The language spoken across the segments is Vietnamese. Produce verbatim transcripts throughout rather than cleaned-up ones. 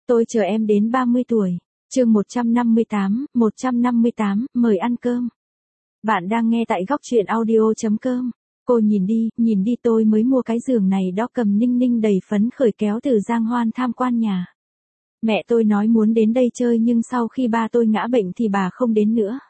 Tôi chờ em đến ba mươi tuổi. Chương một trăm năm mươi tám, một trăm năm mươi tám, mời ăn cơm. Bạn đang nghe tại góc truyện audio chấm com. Cô nhìn đi, nhìn đi tôi mới mua cái giường này đó. Cầm Ninh Ninh đầy phấn khởi kéo từ Giang Hoan tham quan nhà. Mẹ tôi nói muốn đến đây chơi nhưng sau khi ba tôi ngã bệnh thì bà không đến nữa.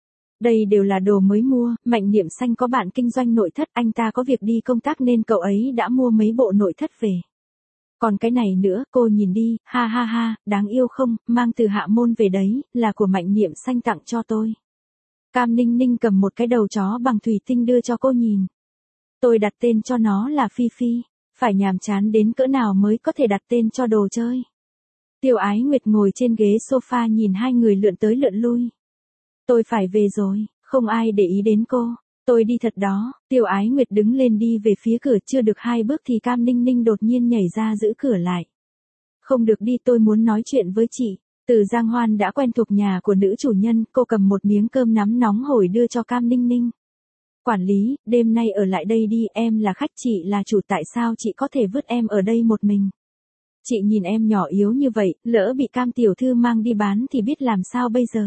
Đây đều là đồ mới mua, Mạnh Niệm Xanh có bạn kinh doanh nội thất, anh ta có việc đi công tác nên cậu ấy đã mua mấy bộ nội thất về. Còn cái này nữa, cô nhìn đi, ha ha ha, đáng yêu không, mang từ Hạ Môn về đấy, là của Mạnh Niệm Xanh tặng cho tôi. Cam Ninh Ninh cầm một cái đầu chó bằng thủy tinh đưa cho cô nhìn. Tôi đặt tên cho nó là Phi Phi, phải nhàm chán đến cỡ nào mới có thể đặt tên cho đồ chơi. Tiêu Ái Nguyệt ngồi trên ghế sofa nhìn hai người lượn tới lượn lui. Tôi phải về rồi, không ai để ý đến cô. Tôi đi thật đó. Tiêu Ái Nguyệt đứng lên đi về phía cửa, chưa được hai bước thì Cam Ninh Ninh đột nhiên nhảy ra giữ cửa lại. Không được đi, tôi muốn nói chuyện với chị. Từ Giang Hoan đã quen thuộc nhà của nữ chủ nhân, cô cầm một miếng cơm nắm nóng hổi đưa cho Cam Ninh Ninh. Quản lý, đêm nay ở lại đây đi, em là khách, chị là chủ, tại sao chị có thể vứt em ở đây một mình? Chị nhìn em nhỏ yếu như vậy, lỡ bị Cam tiểu thư mang đi bán thì biết làm sao bây giờ?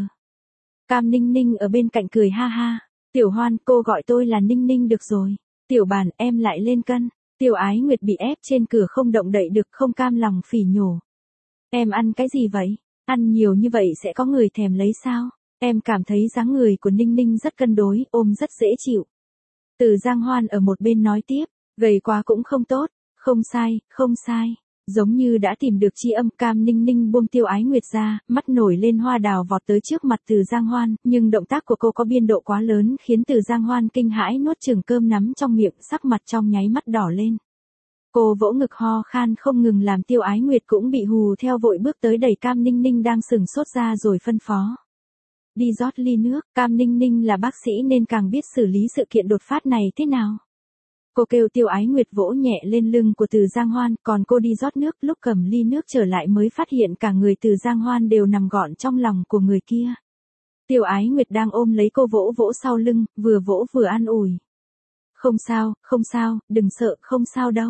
Cam Ninh Ninh ở bên cạnh cười ha ha. Tiểu Hoan, cô gọi tôi là Ninh Ninh được rồi. Tiểu Bàn, em lại lên cân. Tiêu Ái Nguyệt bị ép trên cửa không động đậy được, không cam lòng phỉ nhổ. Em ăn cái gì vậy? Ăn nhiều như vậy sẽ có người thèm lấy sao? Em cảm thấy dáng người của Ninh Ninh rất cân đối, ôm rất dễ chịu. Từ Giang Hoan ở một bên nói tiếp, gầy quá cũng không tốt. Không sai, không sai. Giống như đã tìm được chi âm, Cam Ninh Ninh buông Tiêu Ái Nguyệt ra, mắt nổi lên hoa đào vọt tới trước mặt Từ Giang Hoan, nhưng động tác của cô có biên độ quá lớn khiến Từ Giang Hoan kinh hãi nuốt chửng cơm nắm trong miệng, sắc mặt trong nháy mắt đỏ lên. Cô vỗ ngực ho khan không ngừng làm Tiêu Ái Nguyệt cũng bị hù theo, vội bước tới đẩy Cam Ninh Ninh đang sừng sốt ra rồi phân phó. Đi rót ly nước. Cam Ninh Ninh là bác sĩ nên càng biết xử lý sự kiện đột phát này thế nào. Cô kêu Tiêu Ái Nguyệt vỗ nhẹ lên lưng của Từ Giang Hoan, còn cô đi rót nước, lúc cầm ly nước trở lại mới phát hiện cả người Từ Giang Hoan đều nằm gọn trong lòng của người kia. Tiêu Ái Nguyệt đang ôm lấy cô vỗ vỗ sau lưng, vừa vỗ vừa an ủi. Không sao, không sao, đừng sợ, không sao đâu.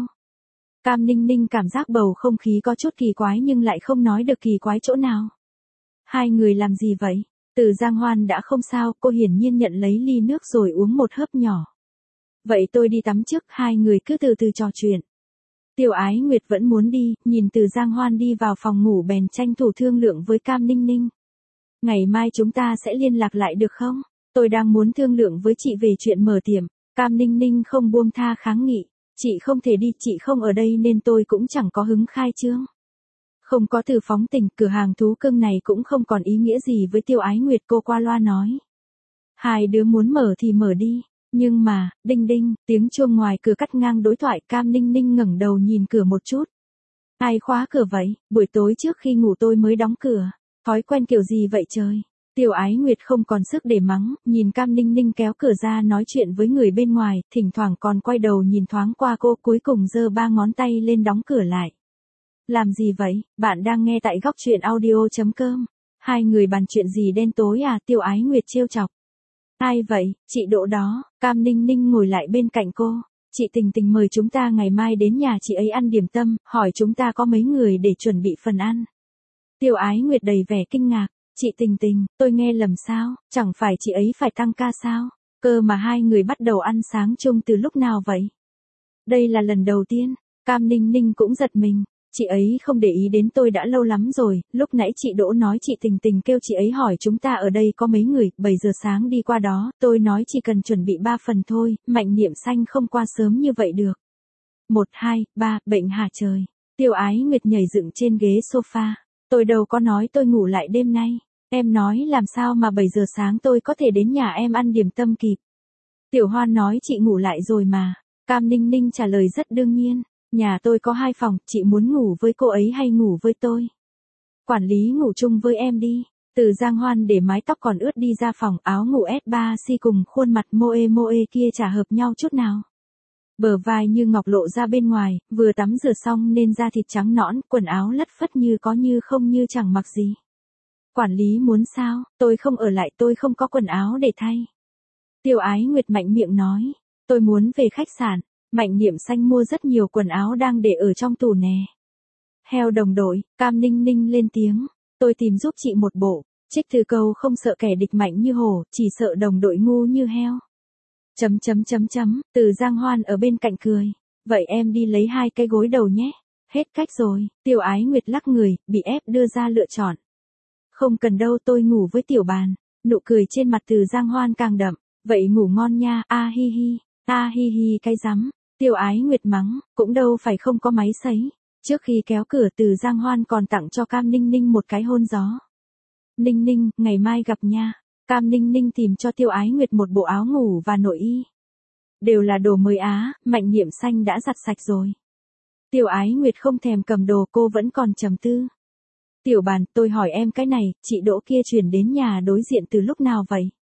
Cam Ninh Ninh cảm giác bầu không khí có chút kỳ quái nhưng lại không nói được kỳ quái chỗ nào. Hai người làm gì vậy? Từ Giang Hoan đã không sao, cô hiển nhiên nhận lấy ly nước rồi uống một hớp nhỏ. Vậy tôi đi tắm trước, hai người cứ từ từ trò chuyện. Tiêu Ái Nguyệt vẫn muốn đi, nhìn Từ Giang Hoan đi vào phòng ngủ bèn tranh thủ thương lượng với Cam Ninh Ninh. Ngày mai chúng ta sẽ liên lạc lại được không? Tôi đang muốn thương lượng với chị về chuyện mở tiệm. Cam Ninh Ninh không buông tha kháng nghị. Chị không thể đi, chị không ở đây nên tôi cũng chẳng có hứng khai trương. Không có từ phóng tình, cửa hàng thú cưng này cũng không còn ý nghĩa gì với Tiêu Ái Nguyệt, cô qua loa nói. Hai đứa muốn mở thì mở đi. Nhưng mà, đinh đinh, tiếng chuông ngoài cửa cắt ngang đối thoại. Cam Ninh Ninh ngẩng đầu nhìn cửa một chút. Ai khóa cửa vậy? Buổi tối trước khi ngủ tôi mới đóng cửa. Thói quen kiểu gì vậy trời? Tiêu Ái Nguyệt không còn sức để mắng, nhìn Cam Ninh Ninh kéo cửa ra nói chuyện với người bên ngoài, thỉnh thoảng còn quay đầu nhìn thoáng qua cô, cuối cùng giơ ba ngón tay lên đóng cửa lại. Làm gì vậy? Bạn đang nghe tại góc truyện audio chấm com. Hai người bàn chuyện gì đen tối à? Tiêu Ái Nguyệt trêu chọc. Ai vậy? Chị Đỗ đó. Cam Ninh Ninh ngồi lại bên cạnh cô. Chị Tình Tình mời chúng ta ngày mai đến nhà chị ấy ăn điểm tâm, hỏi chúng ta có mấy người để chuẩn bị phần ăn. Tiêu Ái Nguyệt đầy vẻ kinh ngạc. Chị Tình Tình, tôi nghe lầm sao? Chẳng phải chị ấy phải tăng ca sao? Cơ mà hai người bắt đầu ăn sáng chung từ lúc nào vậy? Đây là lần đầu tiên. Cam Ninh Ninh cũng giật mình. Chị ấy không để ý đến tôi đã lâu lắm rồi, lúc nãy chị Đỗ nói chị Tình Tình kêu chị ấy hỏi chúng ta ở đây có mấy người, bảy giờ sáng đi qua đó, tôi nói chỉ cần chuẩn bị ba phần thôi, Mạnh Niệm Xanh không qua sớm như vậy được. Một, hai, ba, bệnh hả trời. Tiêu Ái Nguyệt nhảy dựng trên ghế sofa. Tôi đâu có nói tôi ngủ lại đêm nay, em nói làm sao mà bảy giờ sáng tôi có thể đến nhà em ăn điểm tâm kịp. Tiểu Hoan nói chị ngủ lại rồi mà. Cam Ninh Ninh trả lời rất đương nhiên. Nhà tôi có hai phòng, chị muốn ngủ với cô ấy hay ngủ với tôi? Quản lý ngủ chung với em đi. Từ Giang Hoan để mái tóc còn ướt đi ra phòng, áo ngủ ét ba xê cùng khuôn mặt moe moe kia chả hợp nhau chút nào. Bờ vai như ngọc lộ ra bên ngoài, vừa tắm rửa xong nên da thịt trắng nõn, quần áo lất phất như có như không như chẳng mặc gì. Quản lý muốn sao? Tôi không ở lại, tôi không có quần áo để thay. Tiêu Ái Nguyệt mạnh miệng nói. Tôi muốn về khách sạn. Mạnh Niệm Xanh mua rất nhiều quần áo đang để ở trong tủ nè. Heo đồng đội, Cam Ninh Ninh lên tiếng. Tôi tìm giúp chị một bộ. Trích từ câu không sợ kẻ địch mạnh như hổ, chỉ sợ đồng đội ngu như heo. Chấm chấm chấm chấm, Từ Giang Hoan ở bên cạnh cười. Vậy em đi lấy hai cái gối đầu nhé. Hết cách rồi, Tiêu Ái Nguyệt lắc người, bị ép đưa ra lựa chọn. Không cần đâu, tôi ngủ với Tiểu Bàn. Nụ cười trên mặt Từ Giang Hoan càng đậm. Vậy ngủ ngon nha, a hi hi, a hi hi cái rắm. Tiêu Ái Nguyệt mắng, cũng đâu phải không có máy sấy. Trước khi kéo cửa, Từ Giang Hoan còn tặng cho Cam Ninh Ninh một cái hôn gió. Ninh Ninh, ngày mai gặp nha. Cam Ninh Ninh tìm cho Tiêu Ái Nguyệt một bộ áo ngủ và nội y. Đều là đồ mới á, Mạnh Niệm Xanh đã giặt sạch rồi. Tiêu Ái Nguyệt không thèm cầm đồ, cô vẫn còn trầm tư. Tiểu Bàn, tôi hỏi em cái này, chị Đỗ kia chuyển đến nhà đối diện từ lúc nào vậy?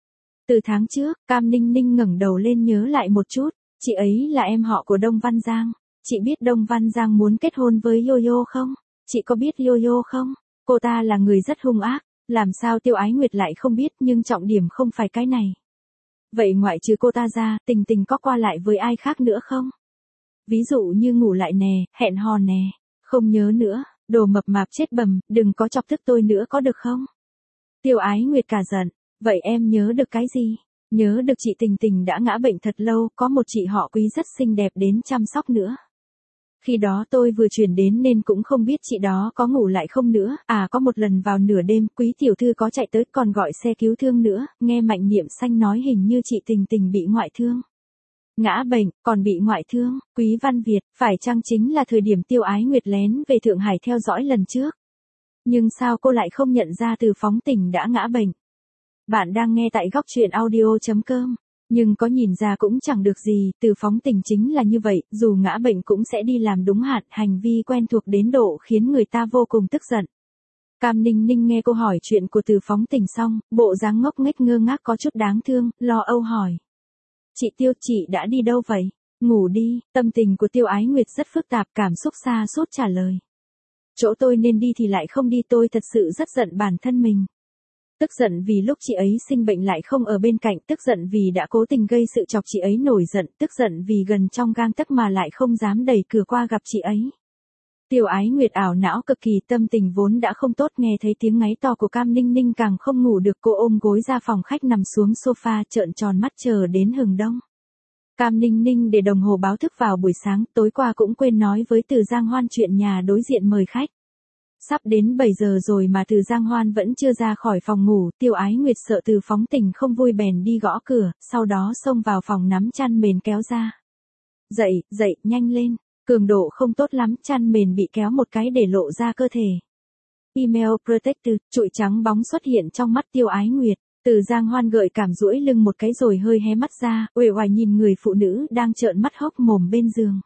Từ tháng trước. Cam Ninh Ninh ngẩng đầu lên nhớ lại một chút. Chị ấy là em họ của Đông Văn Giang. Chị biết Đông Văn Giang muốn kết hôn với Yo-Yo không? Chị có biết Yo-Yo không? Cô ta là người rất hung ác. Làm sao Tiêu Ái Nguyệt lại không biết, nhưng trọng điểm không phải cái này. Vậy ngoại trừ cô ta ra, Tình Tình có qua lại với ai khác nữa không? Ví dụ như ngủ lại nè, hẹn hò nè. Không nhớ nữa, đồ mập mạp chết bầm, đừng có chọc tức tôi nữa có được không? Tiêu Ái Nguyệt cả giận. Vậy em nhớ được cái gì? Nhớ được chị Tình Tình đã ngã bệnh thật lâu, có một chị họ Quý rất xinh đẹp đến chăm sóc nữa. Khi đó tôi vừa chuyển đến nên cũng không biết chị đó có ngủ lại không nữa. À, có một lần vào nửa đêm, Quý tiểu thư có chạy tới còn gọi xe cứu thương nữa. Nghe Mạnh Niệm Xanh nói hình như chị Tình Tình bị ngoại thương. Ngã bệnh, còn bị ngoại thương. Quý Văn Việt, phải chăng chính là thời điểm Tiêu Ái Nguyệt lén về Thượng Hải theo dõi lần trước? Nhưng sao cô lại không nhận ra Từ Phóng Tình đã ngã bệnh? Bạn đang nghe tại góc truyện audio.com. Nhưng có nhìn ra cũng chẳng được gì, Từ Phóng Tình chính là như vậy, dù ngã bệnh cũng sẽ đi làm đúng hạn, hành vi quen thuộc đến độ khiến người ta vô cùng tức giận. Cam Ninh Ninh nghe câu hỏi chuyện của Từ Phóng Tình xong, bộ dáng ngốc nghếch ngơ ngác có chút đáng thương, lo âu hỏi. Chị Tiêu, chị đã đi đâu vậy? Ngủ đi. Tâm tình của Tiêu Ái Nguyệt rất phức tạp, cảm xúc xa sút trả lời. Chỗ tôi nên đi thì lại không đi, tôi thật sự rất giận bản thân mình. Tức giận vì lúc chị ấy sinh bệnh lại không ở bên cạnh, tức giận vì đã cố tình gây sự chọc chị ấy nổi giận, tức giận vì gần trong gang tấc mà lại không dám đẩy cửa qua gặp chị ấy. Tiêu Ái Nguyệt ảo não cực kỳ, tâm tình vốn đã không tốt, nghe thấy tiếng ngáy to của Cam Ninh Ninh càng không ngủ được, cô ôm gối ra phòng khách nằm xuống sofa trợn tròn mắt chờ đến hừng đông. Cam Ninh Ninh để đồng hồ báo thức vào buổi sáng, tối qua cũng quên nói với Từ Giang Hoan chuyện nhà đối diện mời khách. Sắp đến bảy giờ rồi mà Từ Giang Hoan vẫn chưa ra khỏi phòng ngủ, Tiêu Ái Nguyệt sợ Từ Phóng Tình không vui bèn đi gõ cửa, sau đó xông vào phòng nắm chăn mền kéo ra. Dậy, dậy, nhanh lên, cường độ không tốt lắm, chăn mền bị kéo một cái để lộ ra cơ thể. Email Protector, trụi trắng bóng xuất hiện trong mắt Tiêu Ái Nguyệt. Từ Giang Hoan gợi cảm duỗi lưng một cái rồi hơi hé mắt ra, uể oải nhìn người phụ nữ đang trợn mắt hốc mồm bên giường.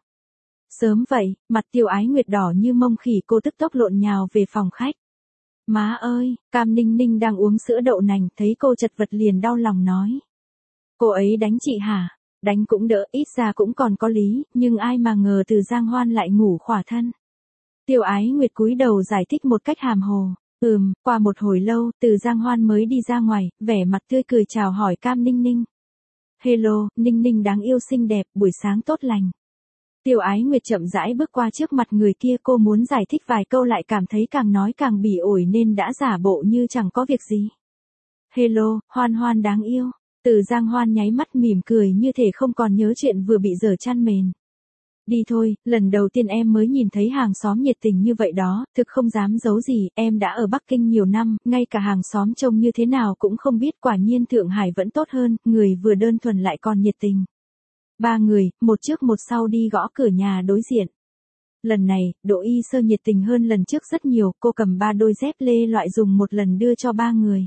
Sớm vậy, mặt Tiêu Ái Nguyệt đỏ như mông khỉ, cô tức tốc lộn nhào về phòng khách. Má ơi, Cam Ninh Ninh đang uống sữa đậu nành, thấy cô chật vật liền đau lòng nói. Cô ấy đánh chị hả? Đánh cũng đỡ, ít ra cũng còn có lý, nhưng ai mà ngờ Từ Giang Hoan lại ngủ khỏa thân. Tiêu Ái Nguyệt cúi đầu giải thích một cách hàm hồ. Ừm, qua một hồi lâu, Từ Giang Hoan mới đi ra ngoài, vẻ mặt tươi cười chào hỏi Cam Ninh Ninh. Hello, Ninh Ninh đáng yêu xinh đẹp, buổi sáng tốt lành. Tiêu Ái Nguyệt chậm rãi bước qua trước mặt người kia, cô muốn giải thích vài câu lại cảm thấy càng nói càng bỉ ổi nên đã giả bộ như chẳng có việc gì. Hello, Hoan Hoan đáng yêu. Từ Giang Hoan nháy mắt mỉm cười như thể không còn nhớ chuyện vừa bị dở chăn mền. Đi thôi, lần đầu tiên em mới nhìn thấy hàng xóm nhiệt tình như vậy đó, thực không dám giấu gì, em đã ở Bắc Kinh nhiều năm, ngay cả hàng xóm trông như thế nào cũng không biết, quả nhiên Thượng Hải vẫn tốt hơn, người vừa đơn thuần lại còn nhiệt tình. Ba người, một trước một sau đi gõ cửa nhà đối diện. Lần này, Đỗ Y Sơ nhiệt tình hơn lần trước rất nhiều, cô cầm ba đôi dép lê loại dùng một lần đưa cho ba người.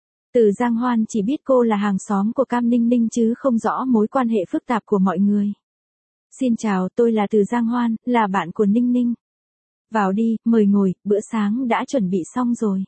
Từ Giang Hoan chỉ biết cô là hàng xóm của Cam Ninh Ninh chứ không rõ mối quan hệ phức tạp của mọi người. Xin chào, tôi là Từ Giang Hoan, là bạn của Ninh Ninh. Vào đi, mời ngồi, bữa sáng đã chuẩn bị xong rồi.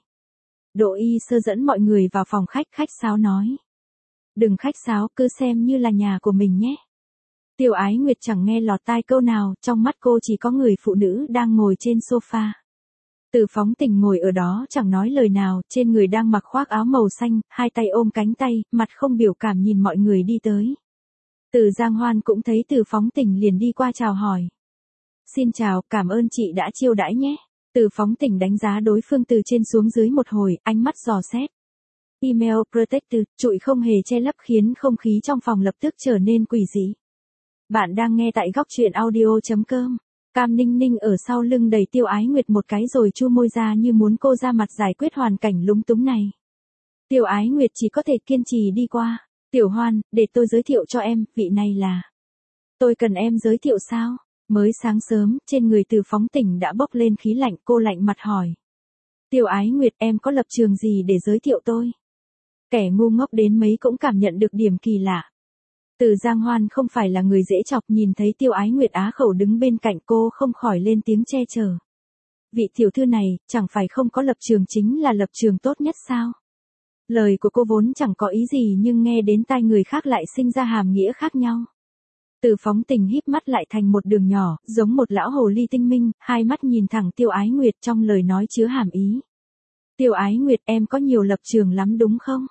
Đỗ Y Sơ dẫn mọi người vào phòng khách, khách sáo nói. Đừng khách sáo, cứ xem như là nhà của mình nhé. Tiêu Ái Nguyệt chẳng nghe lọt tai câu nào, trong mắt cô chỉ có người phụ nữ đang ngồi trên sofa. Từ Phóng Tình ngồi ở đó chẳng nói lời nào, trên người đang mặc khoác áo màu xanh, hai tay ôm cánh tay, mặt không biểu cảm nhìn mọi người đi tới. Từ Giang Hoan cũng thấy Từ Phóng Tình liền đi qua chào hỏi. Xin chào, cảm ơn chị đã chiêu đãi nhé. Từ Phóng Tỉnh đánh giá đối phương từ trên xuống dưới một hồi, ánh mắt dò xét. Email protected, trụi không hề che lấp khiến không khí trong phòng lập tức trở nên quỷ dị. Bạn đang nghe tại góc truyện audio.com. Cam Ninh Ninh ở sau lưng đẩy Tiêu Ái Nguyệt một cái rồi chu môi ra như muốn cô ra mặt giải quyết hoàn cảnh lúng túng này. Tiêu Ái Nguyệt chỉ có thể kiên trì đi qua. Tiểu Hoan, để tôi giới thiệu cho em, vị này là. Tôi cần em giới thiệu sao? Mới sáng sớm, trên người Từ Phóng Tỉnh đã bốc lên khí lạnh, cô lạnh mặt hỏi. Tiêu Ái Nguyệt, em có lập trường gì để giới thiệu tôi? Kẻ ngu ngốc đến mấy cũng cảm nhận được điểm kỳ lạ. Từ Giang Hoan không phải là người dễ chọc, nhìn thấy Tiêu Ái Nguyệt á khẩu đứng bên cạnh cô không khỏi lên tiếng che chở. Vị tiểu thư này, chẳng phải không có lập trường chính là lập trường tốt nhất sao? Lời của cô vốn chẳng có ý gì nhưng nghe đến tai người khác lại sinh ra hàm nghĩa khác nhau. Từ Phóng Tỉnh híp mắt lại thành một đường nhỏ, giống một lão hồ ly tinh minh, hai mắt nhìn thẳng Tiêu Ái Nguyệt trong lời nói chứa hàm ý. Tiêu Ái Nguyệt, em có nhiều lập trường lắm đúng không?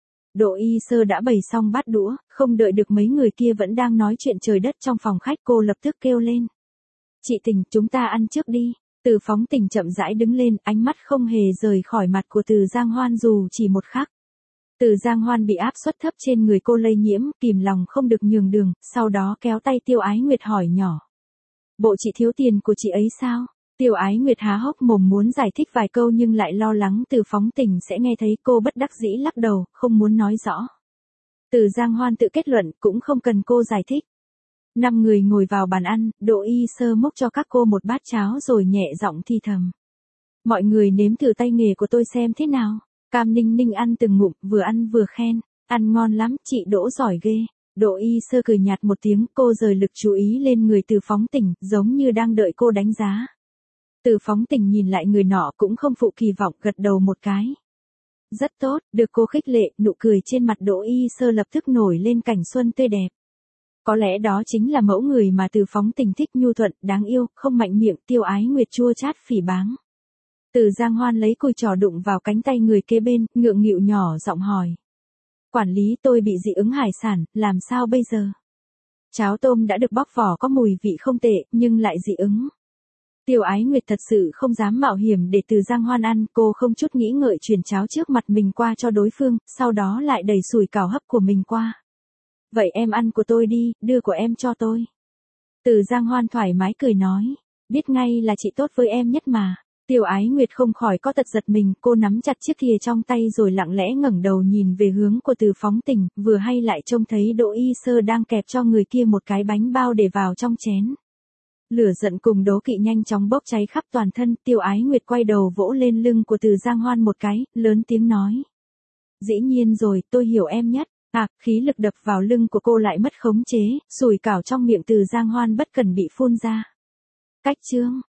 Đỗ Y Sơ đã bày xong bát đũa, không đợi được mấy người kia vẫn đang nói chuyện trời đất trong phòng khách, cô lập tức kêu lên. Chị Tình, chúng ta ăn trước đi. Từ Phóng Tỉnh chậm rãi đứng lên, ánh mắt không hề rời khỏi mặt của Từ Giang Hoan dù chỉ một khắc. Từ Giang Hoan bị áp suất thấp trên người cô lây nhiễm, kìm lòng không được nhường đường, sau đó kéo tay Tiêu Ái Nguyệt hỏi nhỏ. Bộ chị thiếu tiền của chị ấy sao? Tiêu Ái Nguyệt há hốc mồm muốn giải thích vài câu nhưng lại lo lắng Từ Phóng Tỉnh sẽ nghe thấy, cô bất đắc dĩ lắc đầu, không muốn nói rõ. Từ Giang Hoan tự kết luận, cũng không cần cô giải thích. Năm người ngồi vào bàn ăn, Đỗ Y Sơ múc cho các cô một bát cháo rồi nhẹ giọng thì thầm. Mọi người nếm thử tay nghề của tôi xem thế nào. Cam Ninh Ninh ăn từng ngụm, vừa ăn vừa khen. Ăn ngon lắm, chị Đỗ giỏi ghê. Đỗ Y Sơ cười nhạt một tiếng, cô rời lực chú ý lên người Từ Phóng Tỉnh, giống như đang đợi cô đánh giá. Từ Phóng Tỉnh nhìn lại người nọ cũng không phụ kỳ vọng, gật đầu một cái. Rất tốt, được cô khích lệ, nụ cười trên mặt Đỗ Y Sơ lập tức nổi lên cảnh xuân tươi đẹp. Có lẽ đó chính là mẫu người mà Từ Phóng Tỉnh thích, nhu thuận, đáng yêu, không mạnh miệng. Tiêu Ái Nguyệt chua chát phỉ báng. Từ Giang Hoan lấy cùi trò đụng vào cánh tay người kế bên, ngượng nghịu nhỏ giọng hỏi. Quản lý, tôi bị dị ứng hải sản, làm sao bây giờ? Cháo tôm đã được bóc vỏ có mùi vị không tệ, nhưng lại dị ứng. Tiêu Ái Nguyệt thật sự không dám mạo hiểm để Từ Giang Hoan ăn, cô không chút nghĩ ngợi chuyển cháo trước mặt mình qua cho đối phương, sau đó lại đẩy sủi cảo hấp của mình qua. Vậy em ăn của tôi đi, đưa của em cho tôi. Từ Giang Hoan thoải mái cười nói, biết ngay là chị tốt với em nhất mà. Tiêu Ái Nguyệt không khỏi có tật giật mình, cô nắm chặt chiếc thìa trong tay rồi lặng lẽ ngẩng đầu nhìn về hướng của Từ Phóng Tỉnh, vừa hay lại trông thấy Đỗ Y Sơ đang kẹp cho người kia một cái bánh bao để vào trong chén. Lửa giận cùng đố kỵ nhanh chóng bốc cháy khắp toàn thân, Tiêu Ái Nguyệt quay đầu vỗ lên lưng của Từ Giang Hoan một cái, lớn tiếng nói. Dĩ nhiên rồi, tôi hiểu em nhất. À, khí lực đập vào lưng của cô lại mất khống chế, sủi cảo trong miệng Từ Giang Hoan bất cần bị phun ra. Cách chương.